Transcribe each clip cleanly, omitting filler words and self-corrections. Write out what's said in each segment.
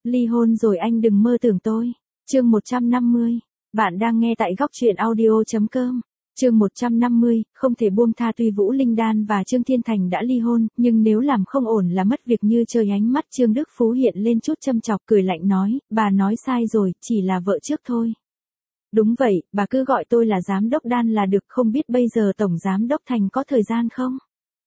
Ly hôn rồi anh đừng mơ tưởng tôi. Chương 150. Bạn đang nghe tại góc truyện audio.com. Chương 150, không thể buông tha. Tuy Vũ Linh Đan và Trương Thiên Thành đã ly hôn, nhưng nếu làm không ổn là mất việc như trời. Ánh mắt Trương Đức Phú hiện lên chút châm chọc, cười lạnh nói, bà nói sai rồi, chỉ là vợ trước thôi. Đúng vậy, bà cứ gọi tôi là giám đốc Đan là được, không biết bây giờ tổng giám đốc Thành có thời gian không?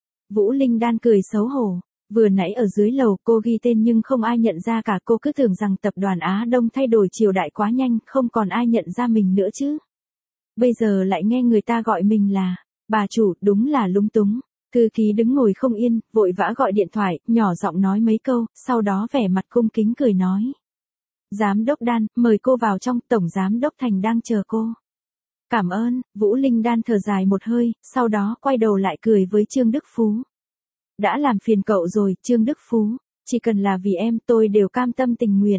Vũ Linh Đan cười xấu hổ. Vừa nãy ở dưới lầu cô ghi tên nhưng không ai nhận ra cả, cô cứ tưởng rằng tập đoàn Á Đông thay đổi triều đại quá nhanh, không còn ai nhận ra mình nữa chứ. Bây giờ lại nghe người ta gọi mình là bà chủ, đúng là lúng túng. Thư ký đứng ngồi không yên, vội vã gọi điện thoại, nhỏ giọng nói mấy câu, sau đó vẻ mặt cung kính cười nói. Giám đốc Đan, mời cô vào trong, tổng giám đốc Thành đang chờ cô. Cảm ơn. Vũ Linh Đan thở dài một hơi, sau đó quay đầu lại cười với Trương Đức Phú. Đã làm phiền cậu rồi, Trương Đức Phú, chỉ cần là vì em tôi đều cam tâm tình nguyện.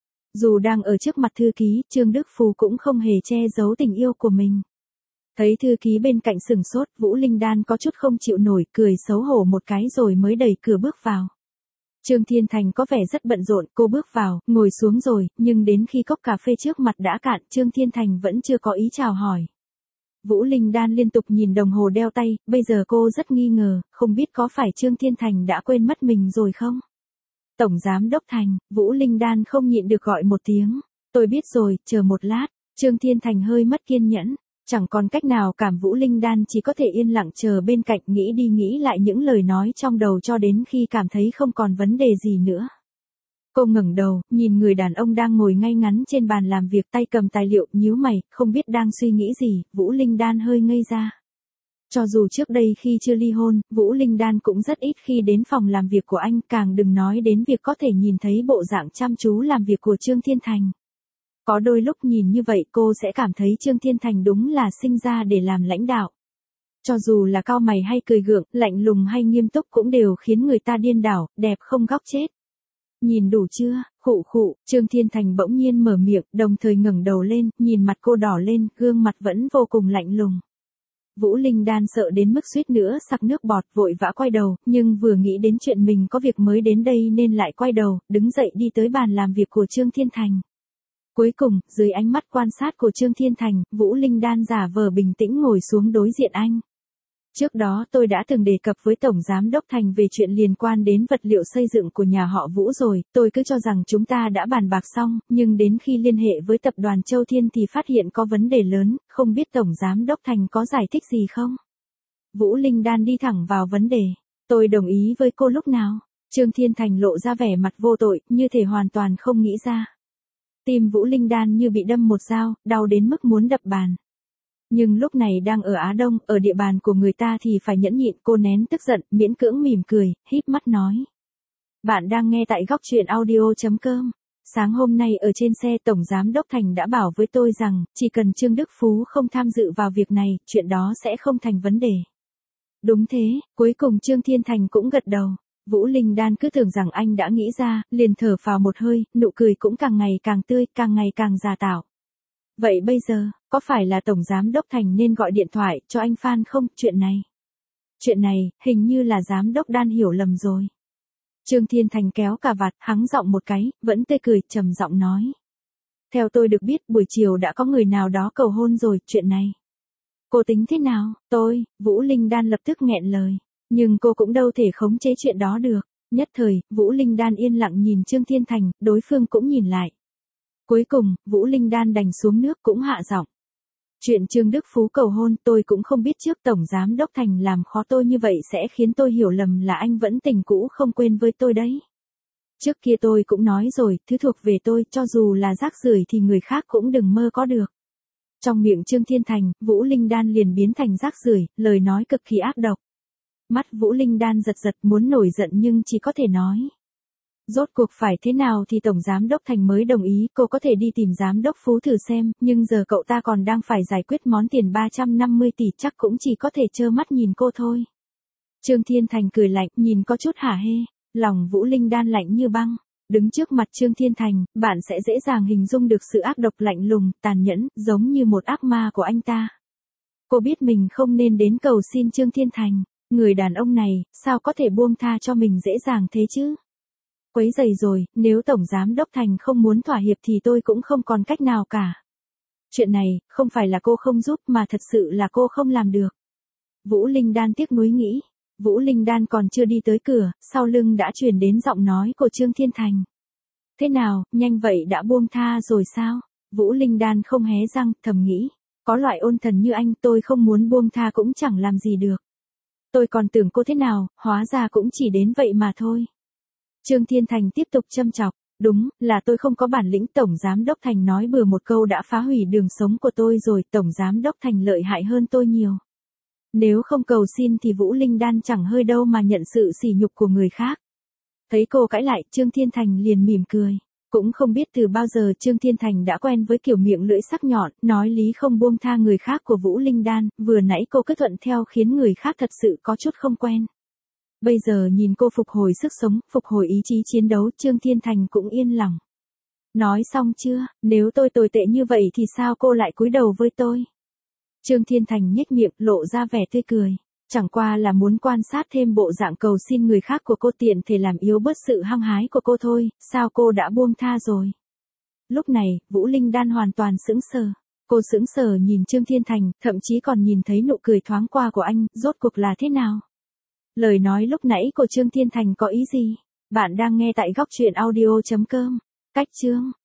Dù đang ở trước mặt thư ký, Trương Đức Phú cũng không hề che giấu tình yêu của mình. Thấy thư ký bên cạnh sửng sốt, Vũ Linh Đan có chút không chịu nổi, cười xấu hổ một cái rồi mới đẩy cửa bước vào. Trương Thiên Thành có vẻ rất bận rộn, cô bước vào, ngồi xuống rồi, nhưng đến khi cốc cà phê trước mặt đã cạn, Trương Thiên Thành vẫn chưa có ý chào hỏi. Vũ Linh Đan liên tục nhìn đồng hồ đeo tay, bây giờ cô rất nghi ngờ, không biết có phải Trương Thiên Thành đã quên mất mình rồi không? Tổng giám đốc Thành, Vũ Linh Đan không nhịn được gọi một tiếng. Tôi biết rồi, chờ một lát. Trương Thiên Thành hơi mất kiên nhẫn. Chẳng còn cách nào, cảm Vũ Linh Đan chỉ có thể yên lặng chờ bên cạnh, nghĩ đi nghĩ lại những lời nói trong đầu cho đến khi cảm thấy không còn vấn đề gì nữa. Cô ngẩng đầu, nhìn người đàn ông đang ngồi ngay ngắn trên bàn làm việc, tay cầm tài liệu, nhíu mày, không biết đang suy nghĩ gì. Vũ Linh Đan hơi ngây ra. Cho dù trước đây khi chưa ly hôn, Vũ Linh Đan cũng rất ít khi đến phòng làm việc của anh, càng đừng nói đến việc có thể nhìn thấy bộ dạng chăm chú làm việc của Trương Thiên Thành. Có đôi lúc nhìn như vậy cô sẽ cảm thấy Trương Thiên Thành đúng là sinh ra để làm lãnh đạo. Cho dù là cau mày hay cười gượng, lạnh lùng hay nghiêm túc cũng đều khiến người ta điên đảo, đẹp không góc chết. Nhìn đủ chưa? Khụ khụ. Trương Thiên Thành bỗng nhiên mở miệng, đồng thời ngẩng đầu lên, nhìn mặt cô đỏ lên, gương mặt vẫn vô cùng lạnh lùng. Vũ Linh Đan sợ đến mức suýt nữa sặc nước bọt, vội vã quay đầu, nhưng vừa nghĩ đến chuyện mình có việc mới đến đây nên lại quay đầu, đứng dậy đi tới bàn làm việc của Trương Thiên Thành. Cuối cùng, dưới ánh mắt quan sát của Trương Thiên Thành, Vũ Linh Đan giả vờ bình tĩnh ngồi xuống đối diện anh. Trước đó tôi đã từng đề cập với Tổng Giám Đốc Thành về chuyện liên quan đến vật liệu xây dựng của nhà họ Vũ rồi, tôi cứ cho rằng chúng ta đã bàn bạc xong, nhưng đến khi liên hệ với tập đoàn Châu Thiên thì phát hiện có vấn đề lớn, không biết Tổng Giám Đốc Thành có giải thích gì không? Vũ Linh Đan đi thẳng vào vấn đề. Tôi đồng ý với cô lúc nào? Trương Thiên Thành lộ ra vẻ mặt vô tội, như thể hoàn toàn không nghĩ ra. Tim Vũ Linh Đan như bị đâm một dao, đau đến mức muốn đập bàn. Nhưng lúc này đang ở Á Đông, ở địa bàn của người ta thì phải nhẫn nhịn, cô nén tức giận, miễn cưỡng mỉm cười, híp mắt nói. Bạn đang nghe tại góc truyện audio.com. Sáng hôm nay ở trên xe Tổng Giám Đốc Thành đã bảo với tôi rằng, chỉ cần Trương Đức Phú không tham dự vào việc này, chuyện đó sẽ không thành vấn đề. Đúng thế, cuối cùng Trương Thiên Thành cũng gật đầu. Vũ Linh Đan cứ tưởng rằng anh đã nghĩ ra, liền thở phào một hơi, nụ cười cũng càng ngày càng tươi, càng ngày càng giả tạo. Vậy bây giờ, có phải là Tổng Giám Đốc Thành nên gọi điện thoại cho anh Phan không? Chuyện này, hình như là Giám Đốc Đan hiểu lầm rồi. Trương Thiên Thành kéo cà vạt, hắng giọng một cái, vẫn tươi cười, trầm giọng nói. Theo tôi được biết, buổi chiều đã có người nào đó cầu hôn rồi, chuyện này. Cô tính thế nào? Vũ Linh Đan lập tức nghẹn lời. Nhưng cô cũng đâu thể khống chế chuyện đó được. Nhất thời, Vũ Linh Đan yên lặng nhìn Trương Thiên Thành, đối phương cũng nhìn lại. Cuối cùng, Vũ Linh Đan đành xuống nước cũng hạ giọng. Chuyện Trương Đức Phú cầu hôn tôi cũng không biết trước Tổng Giám Đốc Thành làm khó tôi như vậy sẽ khiến tôi hiểu lầm là anh vẫn tình cũ không quên với tôi đấy. Trước kia tôi cũng nói rồi, thứ thuộc về tôi, cho dù là rác rưởi thì người khác cũng đừng mơ có được. Trong miệng Trương Thiên Thành, Vũ Linh Đan liền biến thành rác rưởi, lời nói cực kỳ ác độc. Mắt Vũ Linh Đan giật giật muốn nổi giận nhưng chỉ có thể nói. Rốt cuộc phải thế nào thì Tổng Giám Đốc Thành mới đồng ý, cô có thể đi tìm Giám Đốc Phú thử xem, nhưng giờ cậu ta còn đang phải giải quyết món tiền 350 tỷ, chắc cũng chỉ có thể trơ mắt nhìn cô thôi. Trương Thiên Thành cười lạnh, nhìn có chút hả hê, lòng Vũ Linh Đan lạnh như băng. Đứng trước mặt Trương Thiên Thành, bạn sẽ dễ dàng hình dung được sự ác độc lạnh lùng, tàn nhẫn, giống như một ác ma của anh ta. Cô biết mình không nên đến cầu xin Trương Thiên Thành, người đàn ông này, sao có thể buông tha cho mình dễ dàng thế chứ? quấy rầy rồi, nếu Tổng Giám Đốc Thành không muốn thỏa hiệp thì tôi cũng không còn cách nào cả. Chuyện này, không phải là cô không giúp mà thật sự là cô không làm được. Vũ Linh Đan tiếc nuối nghĩ. Vũ Linh Đan còn chưa đi tới cửa, sau lưng đã truyền đến giọng nói của Trương Thiên Thành. Thế nào, nhanh vậy đã buông tha rồi sao? Vũ Linh Đan không hé răng, thầm nghĩ. Có loại ôn thần như anh tôi không muốn buông tha cũng chẳng làm gì được. Tôi còn tưởng cô thế nào, hóa ra cũng chỉ đến vậy mà thôi. Trương Thiên Thành tiếp tục châm chọc. Đúng, là tôi không có bản lĩnh. Tổng Giám Đốc Thành nói bừa một câu đã phá hủy đường sống của tôi rồi. Tổng Giám Đốc Thành lợi hại hơn tôi nhiều. Nếu không cầu xin thì Vũ Linh Đan chẳng hơi đâu mà nhận sự sỉ nhục của người khác. Thấy cô cãi lại, Trương Thiên Thành liền mỉm cười. Cũng không biết từ bao giờ Trương Thiên Thành đã quen với kiểu miệng lưỡi sắc nhọn, nói lý không buông tha người khác của Vũ Linh Đan, vừa nãy cô cứ thuận theo khiến người khác thật sự có chút không quen. Bây giờ nhìn cô phục hồi sức sống, phục hồi ý chí chiến đấu, Trương Thiên Thành cũng yên lòng. Nói xong chưa, nếu tôi tồi tệ như vậy thì sao cô lại cúi đầu với tôi? Trương Thiên Thành nhếch miệng, lộ ra vẻ tươi cười. Chẳng qua là muốn quan sát thêm bộ dạng cầu xin người khác của cô tiện thể làm yếu bớt sự hăng hái của cô thôi, sao cô đã buông tha rồi? Lúc này, Vũ Linh Đan hoàn toàn sững sờ. Cô sững sờ nhìn Trương Thiên Thành, thậm chí còn nhìn thấy nụ cười thoáng qua của anh, rốt cuộc là thế nào? Lời nói lúc nãy của Trương Thiên Thành có ý gì? Bạn đang nghe tại góc truyện audio.com. Cách chương